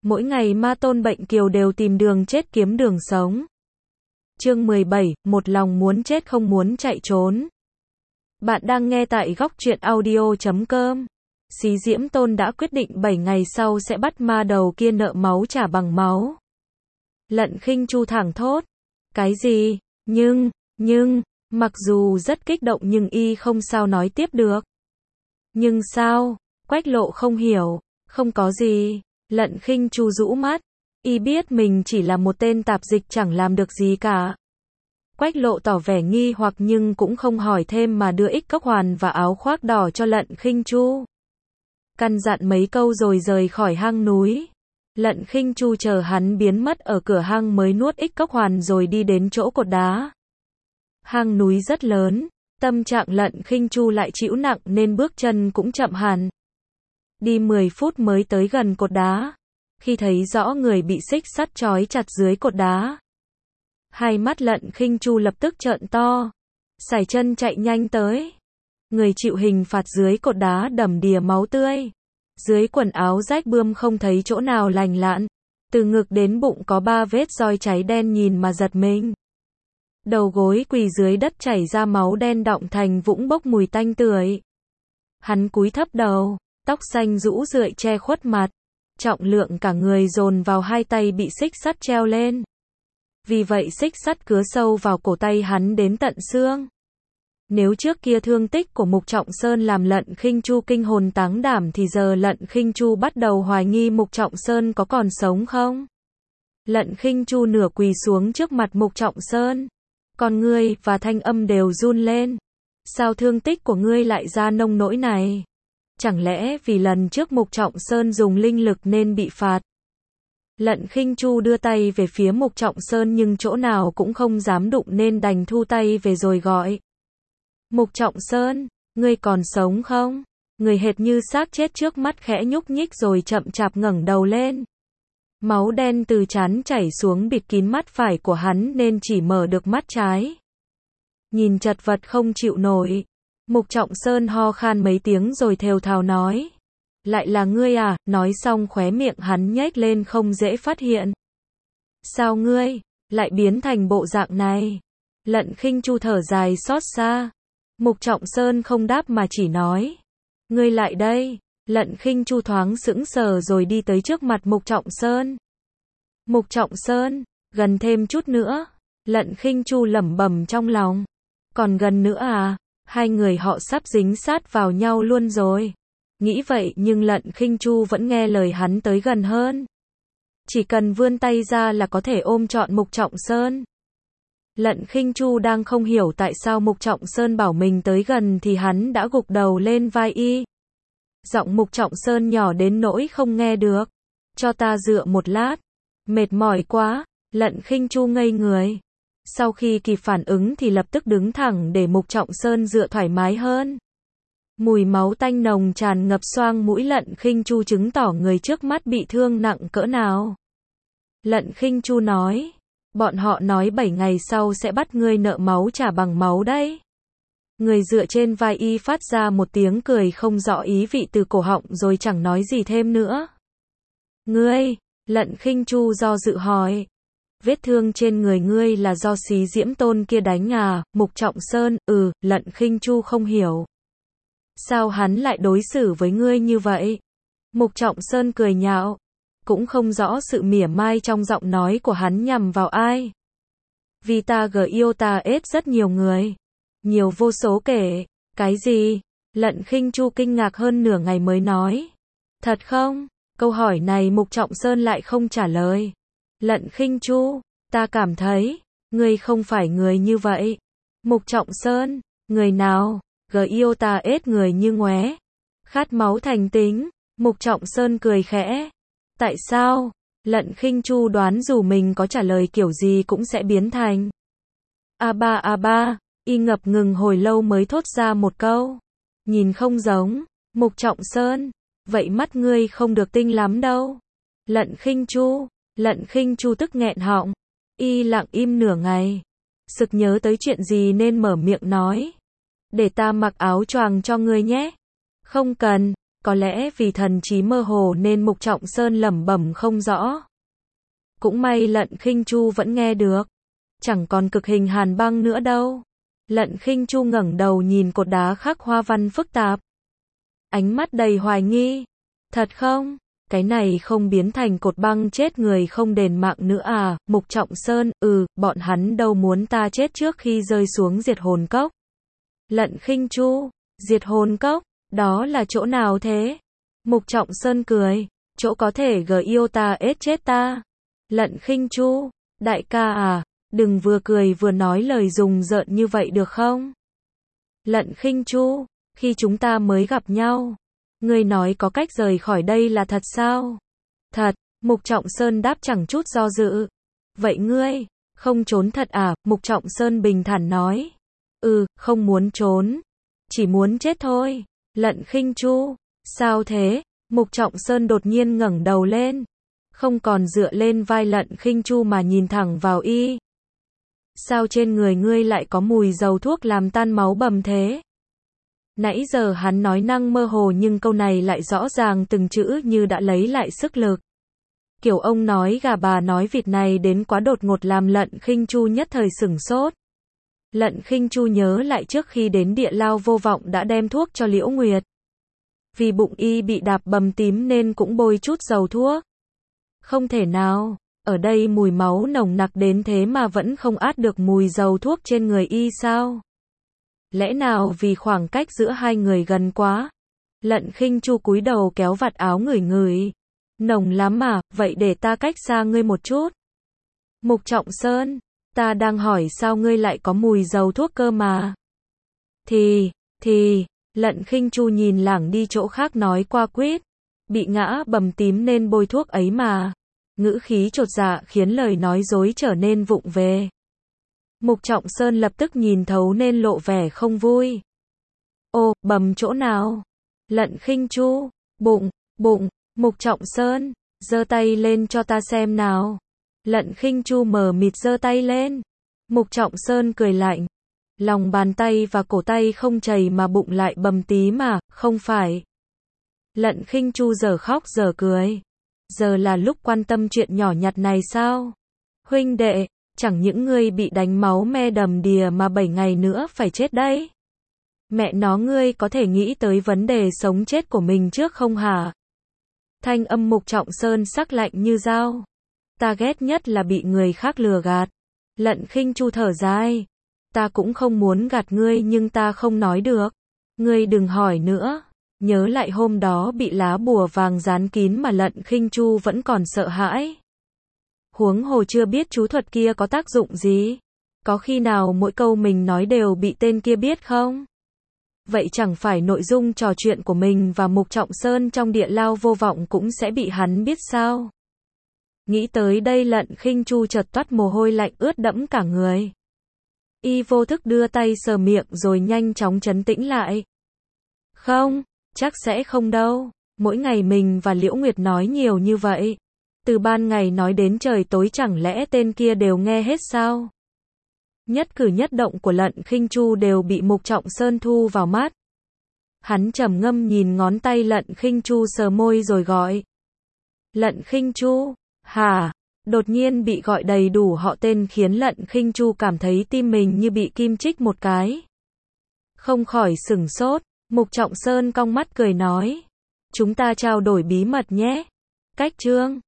Mỗi ngày ma tôn bệnh kiều đều tìm đường chết kiếm đường sống. Chương 17, một lòng muốn chết không muốn chạy trốn. Bạn đang nghe tại góc truyện audio.com. Xí Diễm Tôn đã quyết định 7 ngày sau sẽ bắt ma đầu kia nợ máu trả bằng máu. Lận Khinh Chu thẳng thốt. Cái gì? Nhưng, mặc dù rất kích động nhưng y không sao nói tiếp được. Nhưng sao? Quách Lộ không hiểu. Không có gì. Lận Khinh Chu rũ mắt. Y biết mình chỉ là một tên tạp dịch chẳng làm được gì cả. Quách Lộ tỏ vẻ nghi hoặc nhưng cũng không hỏi thêm mà đưa ích cốc hoàn và áo khoác đỏ cho Lận Khinh Chu. Căn dặn mấy câu rồi rời khỏi hang núi. Lận Khinh Chu chờ hắn biến mất ở cửa hang mới nuốt ích cốc hoàn rồi đi đến chỗ cột đá. Hang núi rất lớn, tâm trạng Lận Khinh Chu lại chịu nặng nên bước chân cũng chậm hẳn. Đi 10 phút mới tới gần cột đá. Khi thấy rõ người bị xích sắt trói chặt dưới cột đá, hai mắt Lận Khinh Chu lập tức trợn to, sải chân chạy nhanh tới. Người chịu hình phạt dưới cột đá đầm đìa máu tươi. Dưới quần áo rách bươm không thấy chỗ nào lành lặn. Từ ngực đến bụng có 3 vết roi cháy đen nhìn mà giật mình. Đầu gối quỳ dưới đất chảy ra máu đen đọng thành vũng bốc mùi tanh tưởi. Hắn cúi thấp đầu, tóc xanh rũ rượi che khuất mặt. Trọng lượng cả người dồn vào hai tay bị xích sắt treo lên. Vì vậy xích sắt cứa sâu vào cổ tay hắn đến tận xương. Nếu trước kia thương tích của Mục Trọng Sơn làm Lận Khinh Chu kinh hồn táng đảm thì giờ Lận Khinh Chu bắt đầu hoài nghi Mục Trọng Sơn có còn sống không. Lận Khinh Chu nửa quỳ xuống trước mặt Mục Trọng Sơn. Con ngươi và thanh âm đều run lên. Sao thương tích của ngươi lại ra nông nỗi này? Chẳng lẽ vì lần trước Mục Trọng Sơn dùng linh lực nên bị phạt? Lận Khinh Chu đưa tay về phía Mục Trọng Sơn nhưng chỗ nào cũng không dám đụng nên đành thu tay về rồi gọi. Mục Trọng Sơn, ngươi còn sống không? Người hệt như xác chết trước mắt khẽ nhúc nhích rồi chậm chạp ngẩng đầu lên. Máu đen từ trán chảy xuống bịt kín mắt phải của hắn nên chỉ mở được mắt trái. Nhìn chật vật không chịu nổi. Mục Trọng Sơn ho khan mấy tiếng rồi thều thào nói. Lại là ngươi à? Nói xong khóe miệng hắn nhếch lên không dễ phát hiện. Sao ngươi lại biến thành bộ dạng này? Lận Khinh Chu thở dài xót xa. Mục Trọng Sơn không đáp mà chỉ nói. Ngươi lại đây. Lận Khinh Chu thoáng sững sờ rồi đi tới trước mặt Mục Trọng Sơn. Mục Trọng Sơn, gần thêm chút nữa. Lận Khinh Chu lẩm bẩm trong lòng. Còn gần nữa à? Hai người họ sắp dính sát vào nhau luôn rồi. Nghĩ vậy nhưng Lận Khinh Chu vẫn nghe lời hắn tới gần hơn. Chỉ cần vươn tay ra là có thể ôm trọn Mục Trọng Sơn. Lận Khinh Chu đang không hiểu tại sao Mục Trọng Sơn bảo mình tới gần thì hắn đã gục đầu lên vai y. Giọng Mục Trọng Sơn nhỏ đến nỗi không nghe được. Cho ta dựa một lát. Mệt mỏi quá. Lận Khinh Chu ngây người. Sau khi kịp phản ứng thì lập tức đứng thẳng để Mục Trọng Sơn dựa thoải mái hơn. Mùi máu tanh nồng tràn ngập xoang mũi Lận Khinh Chu chứng tỏ người trước mắt bị thương nặng cỡ nào. Lận Khinh Chu nói. Bọn họ nói 7 ngày sau sẽ bắt ngươi nợ máu trả bằng máu đấy. Người dựa trên vai y phát ra một tiếng cười không rõ ý vị từ cổ họng rồi chẳng nói gì thêm nữa. Ngươi, Lận Khinh Chu do dự hỏi. Vết thương trên người ngươi là do Xí Diễm Tôn kia đánh à? Mục Trọng Sơn, Lận Khinh Chu không hiểu. Sao hắn lại đối xử với ngươi như vậy? Mục Trọng Sơn cười nhạo. Cũng không rõ sự mỉa mai trong giọng nói của hắn nhằm vào ai. Vì ta yêu ta ết rất nhiều người. Nhiều vô số kể. Cái gì? Lận Khinh Chu kinh ngạc hơn nửa ngày mới nói. Thật không? Câu hỏi này Mục Trọng Sơn lại không trả lời. Lận Khinh Chu, ta cảm thấy, ngươi không phải người như vậy. Mục Trọng Sơn, người nào? Yêu ta ết người như ngoé. Khát máu thành tính. Mục Trọng Sơn cười khẽ. Tại sao? Lận Khinh Chu đoán dù mình có trả lời kiểu gì cũng sẽ biến thành a ba, y ngập ngừng hồi lâu mới thốt ra một câu. Nhìn không giống. Mục Trọng Sơn, vậy mắt ngươi không được tinh lắm đâu. Lận Khinh Chu tức nghẹn họng. Y lặng im nửa ngày. Sực nhớ tới chuyện gì nên mở miệng nói. Để ta mặc áo choàng cho ngươi nhé. Không cần, Có lẽ vì thần trí mơ hồ nên Mục Trọng Sơn lẩm bẩm không rõ. Cũng may Lận Khinh Chu vẫn nghe được. Chẳng còn cực hình hàn băng nữa đâu. Lận Khinh Chu ngẩng đầu nhìn cột đá khắc hoa văn phức tạp. Ánh mắt đầy hoài nghi. Thật không? Cái này không biến thành cột băng chết người không đền mạng nữa à? Mục Trọng Sơn, bọn hắn đâu muốn ta chết trước khi rơi xuống diệt hồn cốc. Lận Khinh Chu, diệt hồn cốc, đó là chỗ nào thế? Mục Trọng Sơn cười, chỗ có thể gờ yêu ta ết chết ta. Lận Khinh Chu, đại ca à, đừng vừa cười vừa nói lời rùng rợn như vậy được không? Lận Khinh Chu, khi chúng ta mới gặp nhau, ngươi nói có cách rời khỏi đây là thật sao? Thật, Mục Trọng Sơn đáp chẳng chút do dự. Vậy ngươi, không trốn thật à? Mục Trọng Sơn bình thản nói. Không muốn trốn, chỉ muốn chết thôi. Lận Khinh Chu, sao thế? Mục Trọng Sơn đột nhiên ngẩng đầu lên, không còn dựa lên vai Lận Khinh Chu mà nhìn thẳng vào y. Sao trên người ngươi lại có mùi dầu thuốc làm tan máu bầm thế? Nãy giờ hắn nói năng mơ hồ nhưng câu này lại rõ ràng từng chữ như đã lấy lại sức lực. Kiểu ông nói gà bà nói vịt này đến quá đột ngột làm Lận Khinh Chu nhất thời sửng sốt. Lận Khinh Chu nhớ lại trước khi đến địa lao vô vọng đã đem thuốc cho Liễu Nguyệt. Vì bụng y bị đạp bầm tím nên cũng bôi chút dầu thuốc. Không thể nào, ở đây mùi máu nồng nặc đến thế mà vẫn không át được mùi dầu thuốc trên người y sao? Lẽ nào vì khoảng cách giữa hai người gần quá? Lận Khinh Chu cúi đầu kéo vạt áo ngửi ngửi. Nồng lắm à, vậy để ta cách xa ngươi một chút. Mục Trọng Sơn, ta đang hỏi sao ngươi lại có mùi dầu thuốc cơ mà. Lận Khinh Chu nhìn lảng đi chỗ khác nói qua quýt. Bị ngã bầm tím nên bôi thuốc ấy mà. Ngữ khí chột dạ khiến lời nói dối trở nên vụng về. Mục Trọng Sơn lập tức nhìn thấu nên lộ vẻ không vui. Ô, bầm chỗ nào? Lận Khinh Chu, bụng, Mục Trọng Sơn, giơ tay lên cho ta xem nào. Lận Khinh Chu mờ mịt giơ tay lên. Mục Trọng Sơn cười lạnh. Lòng bàn tay và cổ tay không chảy mà bụng lại bầm tí mà, không phải. Lận Khinh Chu giờ khóc giờ cười. Giờ là lúc quan tâm chuyện nhỏ nhặt này sao? Huynh đệ, chẳng những ngươi bị đánh máu me đầm đìa mà 7 ngày nữa phải chết đấy. Mẹ nó ngươi có thể nghĩ tới vấn đề sống chết của mình trước không hả? Thanh âm Mục Trọng Sơn sắc lạnh như dao. Ta ghét nhất là bị người khác lừa gạt. Lận Khinh Chu thở dài. Ta cũng không muốn gạt ngươi nhưng ta không nói được. Ngươi đừng hỏi nữa. Nhớ lại hôm đó bị lá bùa vàng dán kín mà Lận Khinh Chu vẫn còn sợ hãi. Huống hồ chưa biết chú thuật kia có tác dụng gì. Có khi nào mỗi câu mình nói đều bị tên kia biết không? Vậy chẳng phải nội dung trò chuyện của mình và Mục Trọng Sơn trong địa lao vô vọng cũng sẽ bị hắn biết sao? Nghĩ tới đây Lận Khinh Chu chợt toát mồ hôi lạnh ướt đẫm cả người. Y vô thức đưa tay sờ miệng rồi nhanh chóng trấn tĩnh lại. Không, chắc sẽ không đâu. Mỗi ngày mình và Liễu Nguyệt nói nhiều như vậy. Từ ban ngày nói đến trời tối chẳng lẽ tên kia đều nghe hết sao? Nhất cử nhất động của Lận Khinh Chu đều bị Mục Trọng Sơn thu vào mắt. Hắn trầm ngâm nhìn ngón tay Lận Khinh Chu sờ môi rồi gọi. Lận Khinh Chu, hả? Đột nhiên bị gọi đầy đủ họ tên khiến Lận Khinh Chu cảm thấy tim mình như bị kim chích một cái. Không khỏi sửng sốt, Mục Trọng Sơn cong mắt cười nói. Chúng ta trao đổi bí mật nhé. Cách chương